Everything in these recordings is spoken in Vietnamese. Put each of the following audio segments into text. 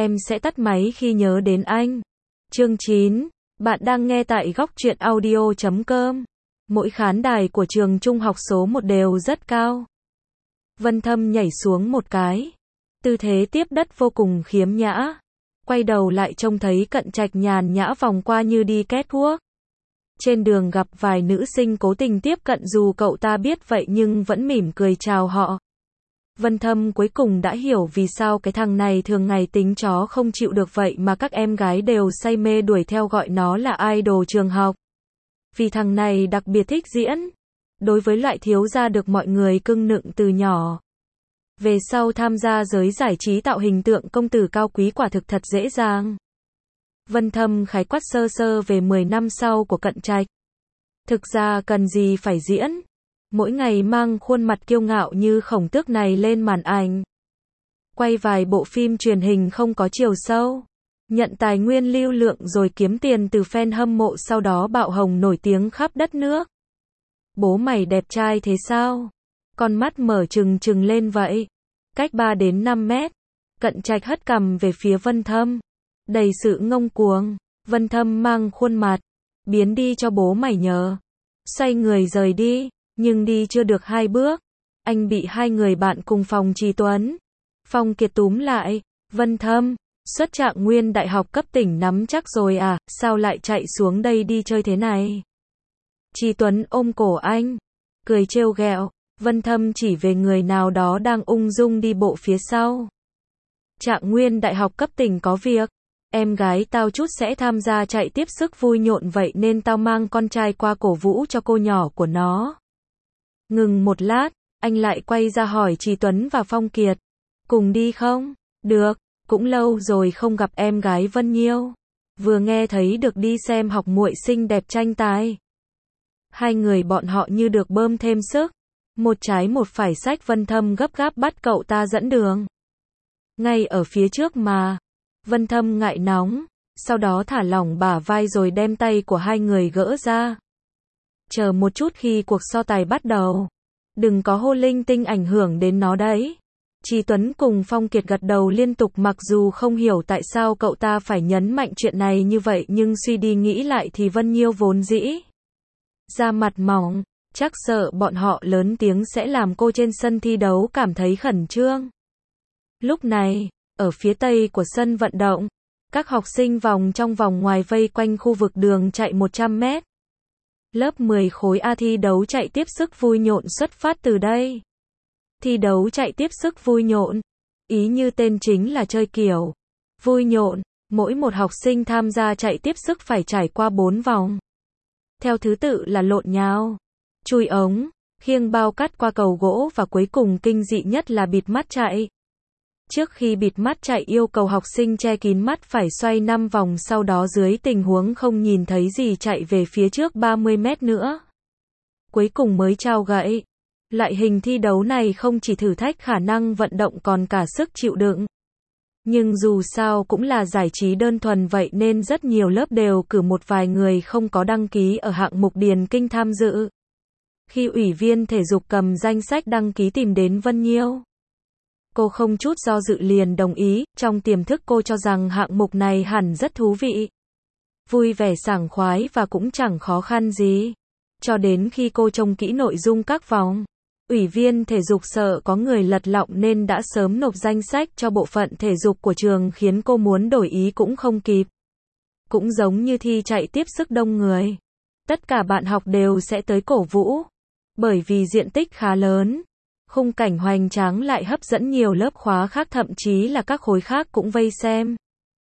em sẽ tắt máy khi nhớ đến anh. Chương 9. Bạn đang nghe tại góc truyện audio.com. Mỗi khán đài của trường trung học số 1 đều rất cao. Vân Thâm nhảy xuống một cái. Tư thế tiếp đất vô cùng khiếm nhã. Quay đầu lại trông thấy Cận Trạch nhàn nhã vòng qua như đi catwalk. Trên đường gặp vài nữ sinh cố tình tiếp cận dù cậu ta biết vậy nhưng vẫn mỉm cười chào họ. Vân Thâm cuối cùng đã hiểu vì sao cái thằng này thường ngày tính chó không chịu được vậy mà các em gái đều say mê đuổi theo gọi nó là idol trường học. Vì thằng này đặc biệt thích diễn. Đối với loại thiếu gia được mọi người cưng nựng từ nhỏ. Về sau tham gia giới giải trí tạo hình tượng công tử cao quý quả thực thật dễ dàng. Vân Thâm khái quát sơ sơ về 10 năm sau của Cận Trạch. Thực ra cần gì phải diễn. Mỗi ngày mang khuôn mặt kiêu ngạo như khổng tước này lên màn ảnh. Quay vài bộ phim truyền hình không có chiều sâu. Nhận tài nguyên lưu lượng rồi kiếm tiền từ fan hâm mộ sau đó bạo hồng nổi tiếng khắp đất nước. Bố mày đẹp trai thế sao? Con mắt mở trừng trừng lên vậy. Cách 3 đến 5 mét. Cận Trạch hất cằm về phía Vân Thâm. Đầy sự ngông cuồng. Vân Thâm mang khuôn mặt. Biến đi cho bố mày nhờ. Xoay người rời đi. Nhưng đi chưa được 2 bước. Anh bị hai người bạn cùng phòng Trì Tuấn. Phong Kiệt túm lại. Vân Thâm. Xuất trạng nguyên đại học cấp tỉnh nắm chắc rồi à, sao lại chạy xuống đây đi chơi thế này? Trì Tuấn ôm cổ anh. Cười trêu ghẹo. Vân Thâm chỉ về người nào đó đang ung dung đi bộ phía sau. Trạng nguyên đại học cấp tỉnh có việc. Em gái tao chút sẽ tham gia chạy tiếp sức vui nhộn vậy nên tao mang con trai qua cổ vũ cho cô nhỏ của nó. Ngừng một lát, anh lại quay ra hỏi Trì Tuấn và Phong Kiệt. Cùng đi không? Được, cũng lâu rồi không gặp em gái Vân Nhiêu. Vừa nghe thấy được đi xem học muội xinh đẹp tranh tài. Hai người bọn họ như được bơm thêm sức. Một trái một phải xách Vân Thâm gấp gáp bắt cậu ta dẫn đường. Ngay ở phía trước mà. Vân Thâm ngại nóng, sau đó thả lỏng bả vai rồi đem tay của hai người gỡ ra. Chờ một chút khi cuộc so tài bắt đầu. Đừng có hô linh tinh ảnh hưởng đến nó đấy. Trì Tuấn cùng Phong Kiệt gật đầu liên tục mặc dù không hiểu tại sao cậu ta phải nhấn mạnh chuyện này như vậy nhưng suy đi nghĩ lại thì Vân Nhiêu vốn dĩ da mặt mỏng, chắc sợ bọn họ lớn tiếng sẽ làm cô trên sân thi đấu cảm thấy khẩn trương. Lúc này, ở phía tây của sân vận động, các học sinh vòng trong vòng ngoài vây quanh khu vực đường chạy 100 mét. Lớp 10 khối A thi đấu chạy tiếp sức vui nhộn xuất phát từ đây. Thi đấu chạy tiếp sức vui nhộn. Ý như tên chính là chơi kiểu vui nhộn, mỗi một học sinh tham gia chạy tiếp sức phải trải qua 4 vòng. Theo thứ tự là lộn nhào, chui ống, khiêng bao cát qua cầu gỗ và cuối cùng kinh dị nhất là bịt mắt chạy. Trước khi bịt mắt chạy yêu cầu học sinh che kín mắt phải xoay 5 vòng sau đó dưới tình huống không nhìn thấy gì chạy về phía trước 30 mét nữa. Cuối cùng mới trao gậy. Loại hình thi đấu này không chỉ thử thách khả năng vận động còn cả sức chịu đựng. Nhưng dù sao cũng là giải trí đơn thuần vậy nên rất nhiều lớp đều cử một vài người không có đăng ký ở hạng mục điền kinh tham dự. Khi ủy viên thể dục cầm danh sách đăng ký tìm đến Vân Nhiêu, cô không chút do dự liền đồng ý, trong tiềm thức cô cho rằng hạng mục này hẳn rất thú vị. Vui vẻ sảng khoái và cũng chẳng khó khăn gì. Cho đến khi cô trông kỹ nội dung các vòng, ủy viên thể dục sợ có người lật lọng nên đã sớm nộp danh sách cho bộ phận thể dục của trường khiến cô muốn đổi ý cũng không kịp. Cũng giống như thi chạy tiếp sức đông người. Tất cả bạn học đều sẽ tới cổ vũ. Bởi vì diện tích khá lớn. Khung cảnh hoành tráng lại hấp dẫn nhiều lớp khóa khác thậm chí là các khối khác cũng vây xem.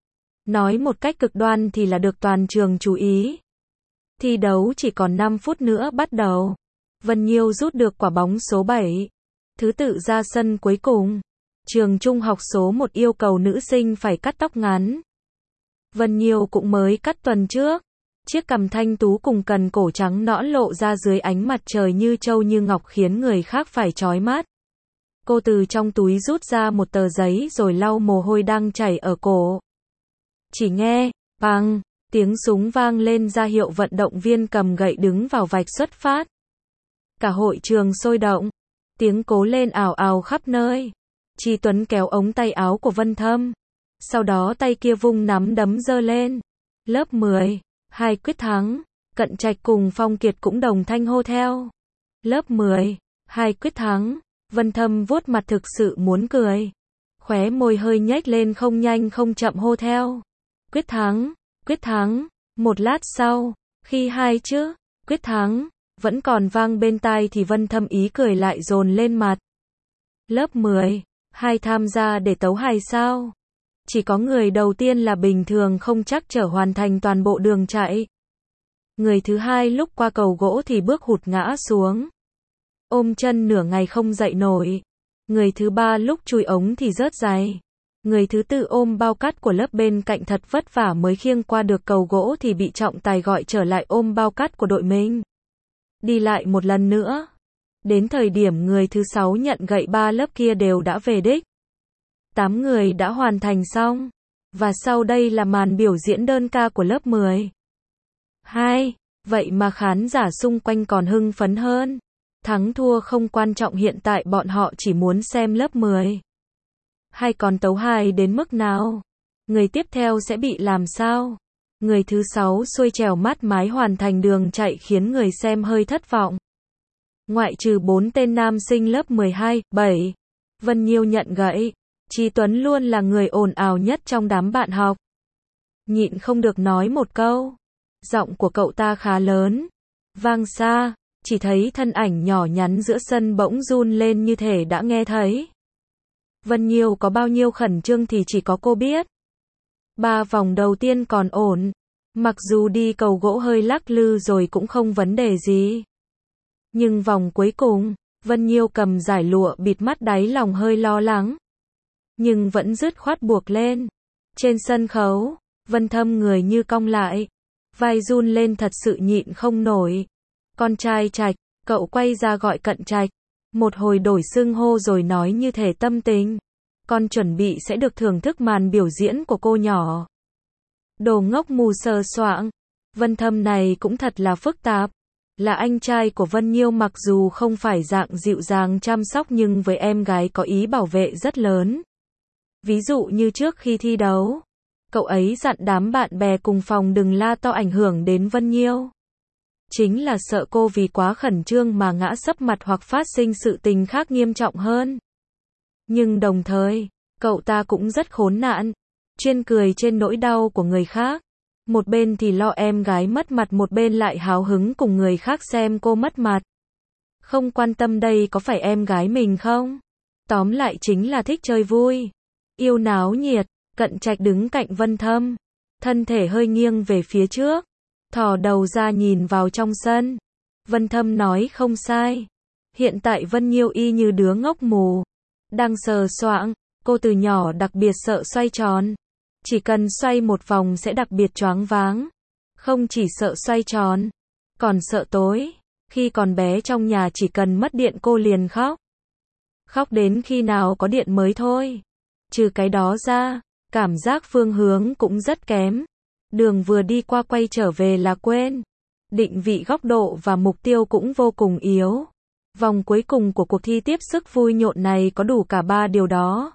Nói một cách cực đoan thì là được toàn trường chú ý. Thi đấu chỉ còn 5 phút nữa bắt đầu. Vân Nhiêu rút được quả bóng số 7. Thứ tự ra sân cuối cùng. Trường trung học số 1 yêu cầu nữ sinh phải cắt tóc ngắn. Vân Nhiêu cũng mới cắt tuần trước. Chiếc cằm thanh tú cùng cần cổ trắng nõn lộ ra dưới ánh mặt trời như trâu như ngọc khiến người khác phải chói mắt. Cô từ trong túi rút ra một tờ giấy rồi lau mồ hôi đang chảy ở cổ. Chỉ nghe, bang, tiếng súng vang lên ra hiệu vận động viên cầm gậy đứng vào vạch xuất phát. Cả hội trường sôi động. Tiếng cố lên ào ào khắp nơi. Trì Tuấn kéo ống tay áo của Vân Thâm. Sau đó tay kia vung nắm đấm giơ lên. Lớp 10, 2 quyết thắng. Cận Trạch cùng Phong Kiệt cũng đồng thanh hô theo. Lớp 10, 2 quyết thắng. Vân Thâm vuốt mặt thực sự muốn cười. Khóe môi hơi nhếch lên không nhanh không chậm hô theo. Quyết thắng, quyết thắng. Một lát sau, khi hai chữ quyết thắng vẫn còn vang bên tai thì Vân Thâm ý cười lại dồn lên mặt. Lớp 10, 2 tham gia để tấu hài sao? Chỉ có người đầu tiên là bình thường không chắc trở hoàn thành toàn bộ đường chạy. Người thứ hai lúc qua cầu gỗ thì bước hụt ngã xuống. Ôm chân nửa ngày không dậy nổi. Người thứ ba lúc chui ống thì rớt giày. Người thứ tư ôm bao cát của lớp bên cạnh thật vất vả mới khiêng qua được cầu gỗ thì bị trọng tài gọi trở lại ôm bao cát của đội mình. Đi lại một lần nữa. Đến thời điểm người thứ 6 nhận gậy ba lớp kia đều đã về đích. 8 người đã hoàn thành xong. Và sau đây là màn biểu diễn đơn ca của lớp 10. 2. Vậy mà khán giả xung quanh còn hưng phấn hơn. Thắng thua không quan trọng, hiện tại bọn họ chỉ muốn xem lớp 10. Hay còn tấu hài đến mức nào? Người tiếp theo sẽ bị làm sao? Người thứ 6 xuôi trèo mát mái hoàn thành đường chạy khiến người xem hơi thất vọng. Ngoại trừ 4 tên nam sinh lớp 12, 7. Vân Nhiêu nhận gậy. Chí Tuấn luôn là người ồn ào nhất trong đám bạn học. Nhịn không được nói một câu. Giọng của cậu ta khá lớn. Vang xa. Chỉ thấy thân ảnh nhỏ nhắn giữa sân bỗng run lên như thể đã nghe thấy. Vân Nhiêu có bao nhiêu khẩn trương thì chỉ có cô biết. 3 vòng đầu tiên còn ổn. Mặc dù đi cầu gỗ hơi lắc lư rồi cũng không vấn đề gì. Nhưng vòng cuối cùng, Vân Nhiêu cầm giải lụa bịt mắt, đáy lòng hơi lo lắng. Nhưng vẫn dứt khoát buộc lên. Trên sân khấu, Vân Thâm người như cong lại. Vai run lên thật sự nhịn không nổi. Con trai Trạch, cậu quay ra gọi Cận Trạch. Một hồi đổi xưng hô rồi nói như thể tâm tình. Con chuẩn bị sẽ được thưởng thức màn biểu diễn của cô nhỏ. Đồ ngốc mù sờ soạng. Vân Thâm này cũng thật là phức tạp. Là anh trai của Vân Nhiêu, mặc dù không phải dạng dịu dàng chăm sóc nhưng với em gái có ý bảo vệ rất lớn. Ví dụ như trước khi thi đấu, cậu ấy dặn đám bạn bè cùng phòng đừng la to ảnh hưởng đến Vân Nhiêu. Chính là sợ cô vì quá khẩn trương mà ngã sấp mặt hoặc phát sinh sự tình khác nghiêm trọng hơn. Nhưng đồng thời, cậu ta cũng rất khốn nạn, chuyên cười trên nỗi đau của người khác. Một bên thì lo em gái mất mặt, một bên lại háo hứng cùng người khác xem cô mất mặt. Không quan tâm đây có phải em gái mình không? Tóm lại chính là thích chơi vui, yêu náo nhiệt. Cận Trạch đứng cạnh Vân Thâm, thân thể hơi nghiêng về phía trước, thò đầu ra nhìn vào trong sân. Vân Thâm nói không sai. Hiện tại Vân Nhiêu y như đứa ngốc mù, đang sờ soạng. Cô từ nhỏ đặc biệt sợ xoay tròn. Chỉ cần xoay một vòng sẽ đặc biệt choáng váng. Không chỉ sợ xoay tròn, còn sợ tối. Khi còn bé trong nhà chỉ cần mất điện cô liền khóc. Khóc đến khi nào có điện mới thôi. Trừ cái đó ra, cảm giác phương hướng cũng rất kém. Đường vừa đi qua quay trở về là quên. Định vị góc độ và mục tiêu cũng vô cùng yếu. Vòng cuối cùng của cuộc thi tiếp sức vui nhộn này có đủ cả 3 điều đó.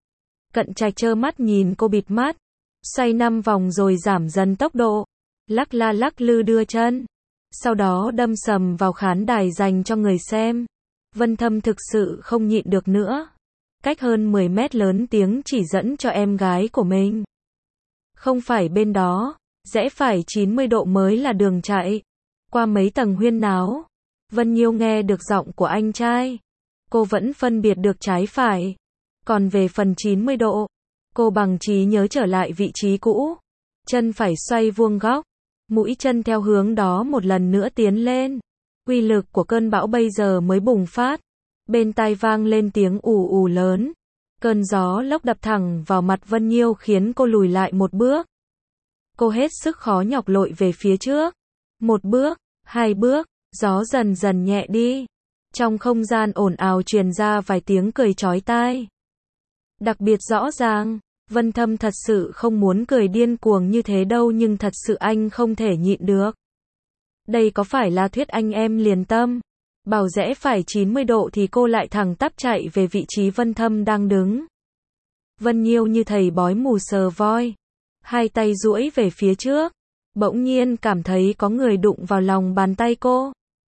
Cận Trạch trơ mắt nhìn cô bịt mắt, xoay 5 vòng rồi giảm dần tốc độ, lắc la lắc lư đưa chân, sau đó đâm sầm vào khán đài dành cho người xem. Vân Thâm thực sự không nhịn được nữa. Cách hơn 10 mét lớn tiếng chỉ dẫn cho em gái của mình. Không phải bên đó, rẽ phải 90 độ mới là đường chạy. Qua mấy tầng huyên náo, Vân Nhiêu nghe được giọng của anh trai. Cô vẫn phân biệt được trái phải. Còn về phần 90 độ, cô bằng trí nhớ trở lại vị trí cũ. Chân phải xoay vuông góc, mũi chân theo hướng đó một lần nữa tiến lên. Uy lực của cơn bão bây giờ mới bùng phát. Bên tai vang lên tiếng ù ù lớn. Cơn gió lốc đập thẳng vào mặt Vân Nhiêu khiến cô lùi lại một bước. Cô hết sức khó nhọc lội về phía trước. Một bước, 2 bước, gió dần dần nhẹ đi. Trong không gian ồn ào truyền ra vài tiếng cười chói tai. Đặc biệt rõ ràng, Vân Thâm thật sự không muốn cười điên cuồng như thế đâu, nhưng thật sự anh không thể nhịn được. Đây có phải là thuyết anh em liền tâm? Bảo rẽ phải 90 độ thì cô lại thẳng tắp chạy về vị trí Vân Thâm đang đứng. Vân Nhiêu như thầy bói mù sờ voi, hai tay duỗi về phía trước, bỗng nhiên cảm thấy có người đụng vào lòng bàn tay cô.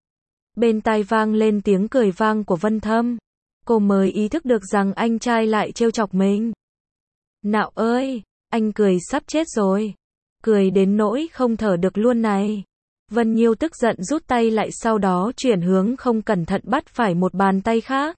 Bên tai vang lên tiếng cười vang của Vân Thâm, cô mới ý thức được rằng anh trai lại trêu chọc mình. Nạo ơi, anh cười sắp chết rồi, cười đến nỗi không thở được luôn này. Vân Nhiêu tức giận rút tay lại, sau đó chuyển hướng không cẩn thận bắt phải một bàn tay khác.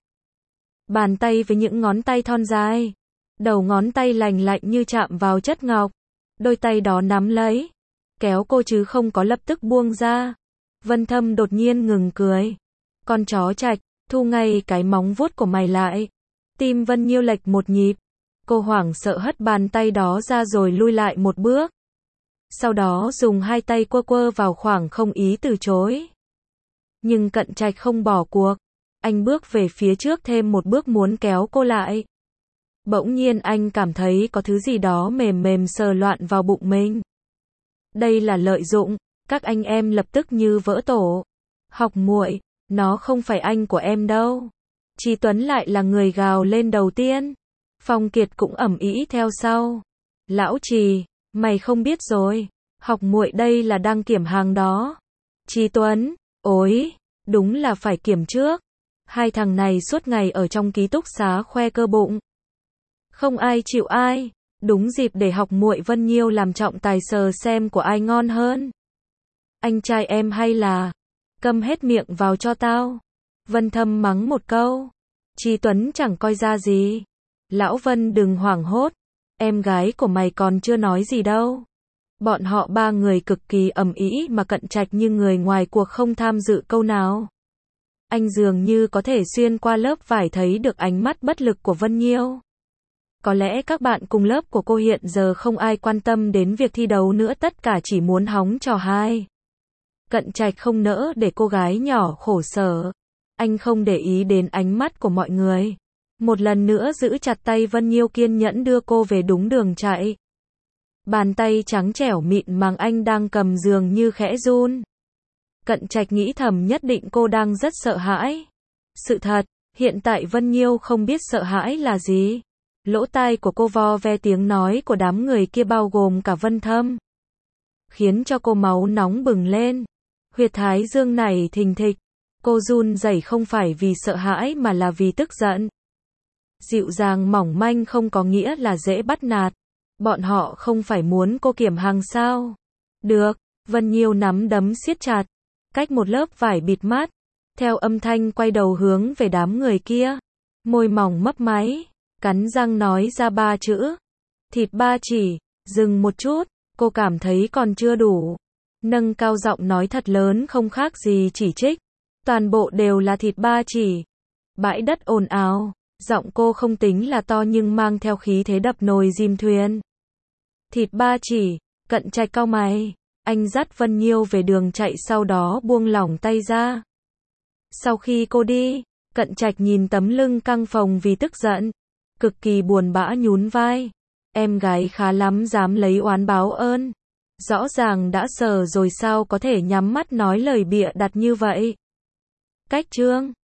Bàn tay với những ngón tay thon dài, đầu ngón tay lành lạnh như chạm vào chất ngọc. Đôi tay đó nắm lấy, kéo cô chứ không có lập tức buông ra. Vân Thâm đột nhiên ngừng cười. Con chó Trạch, thu ngay cái móng vuốt của mày lại. Tim Vân Nhiêu lệch một nhịp. Cô hoảng sợ hất bàn tay đó ra rồi lui lại một bước. Sau đó dùng hai tay quơ quơ vào khoảng không ý từ chối. Nhưng Cận Trạch không bỏ cuộc. Anh bước về phía trước thêm một bước muốn kéo cô lại. Bỗng nhiên anh cảm thấy có thứ gì đó mềm mềm sờ loạn vào bụng mình. Đây là lợi dụng, các anh em lập tức như vỡ tổ. Học muội, nó không phải anh của em đâu. Chí Tuấn lại là người gào lên đầu tiên. Phong Kiệt cũng ầm ĩ theo sau. Lão Trì, mày không biết rồi, học muội đây là đang kiểm hàng đó. Chí Tuấn, ối, đúng là phải kiểm trước. Hai thằng này suốt ngày ở trong ký túc xá khoe cơ bụng. Không ai chịu ai, đúng dịp để học muội Vân Nhiêu làm trọng tài sờ xem của ai ngon hơn. Anh trai em hay là, câm hết miệng vào cho tao. Vân Thâm mắng một câu. Chí Tuấn chẳng coi ra gì. Lão Vân đừng hoảng hốt, em gái của mày còn chưa nói gì đâu. Bọn họ ba người cực kỳ ầm ĩ mà Cận Trạch như người ngoài cuộc không tham dự câu nào. Anh dường như có thể xuyên qua lớp vải thấy được ánh mắt bất lực của Vân Nhiêu. Có lẽ các bạn cùng lớp của cô hiện giờ không ai quan tâm đến việc thi đấu nữa, tất cả chỉ muốn hóng trò hai. Cận Trạch không nỡ để cô gái nhỏ khổ sở. Anh không để ý đến ánh mắt của mọi người. Một lần nữa giữ chặt tay Vân Nhiêu, kiên nhẫn đưa cô về đúng đường chạy. Bàn tay trắng trẻo mịn màng anh đang cầm dường như khẽ run. Cận Trạch nghĩ thầm nhất định cô đang rất sợ hãi. Sự thật, hiện tại Vân Nhiêu không biết sợ hãi là gì. Lỗ tai của cô vo ve tiếng nói của đám người kia bao gồm cả Vân Thâm. Khiến cho cô máu nóng bừng lên. Huyệt thái dương này thình thịch. Cô run rẩy không phải vì sợ hãi mà là vì tức giận. Dịu dàng mỏng manh không có nghĩa là dễ bắt nạt. Bọn họ không phải muốn cô kiểm hàng sao? Được, Vân Nhiêu nắm đấm siết chặt. Cách một lớp vải bịt mắt. Theo âm thanh quay đầu hướng về đám người kia. Môi mỏng mấp máy. Cắn răng nói ra ba chữ. Thịt ba chỉ. Dừng một chút. Cô cảm thấy còn chưa đủ. Nâng cao giọng nói thật lớn không khác gì chỉ trích. Toàn bộ đều là thịt ba chỉ. Bãi đất ồn ào. Giọng cô không tính là to nhưng mang theo khí thế đập nồi dìm thuyền. Thịt ba chỉ. Cận Trạch cau mày. Anh dắt Vân Nhiêu về đường chạy, sau đó buông lỏng tay ra. Sau khi cô đi, Cận Trạch nhìn tấm lưng căng phồng vì tức giận. Cực kỳ buồn bã nhún vai. Em gái khá lắm dám lấy oán báo ơn. Rõ ràng đã sờ rồi sao có thể nhắm mắt nói lời bịa đặt như vậy. Cách chương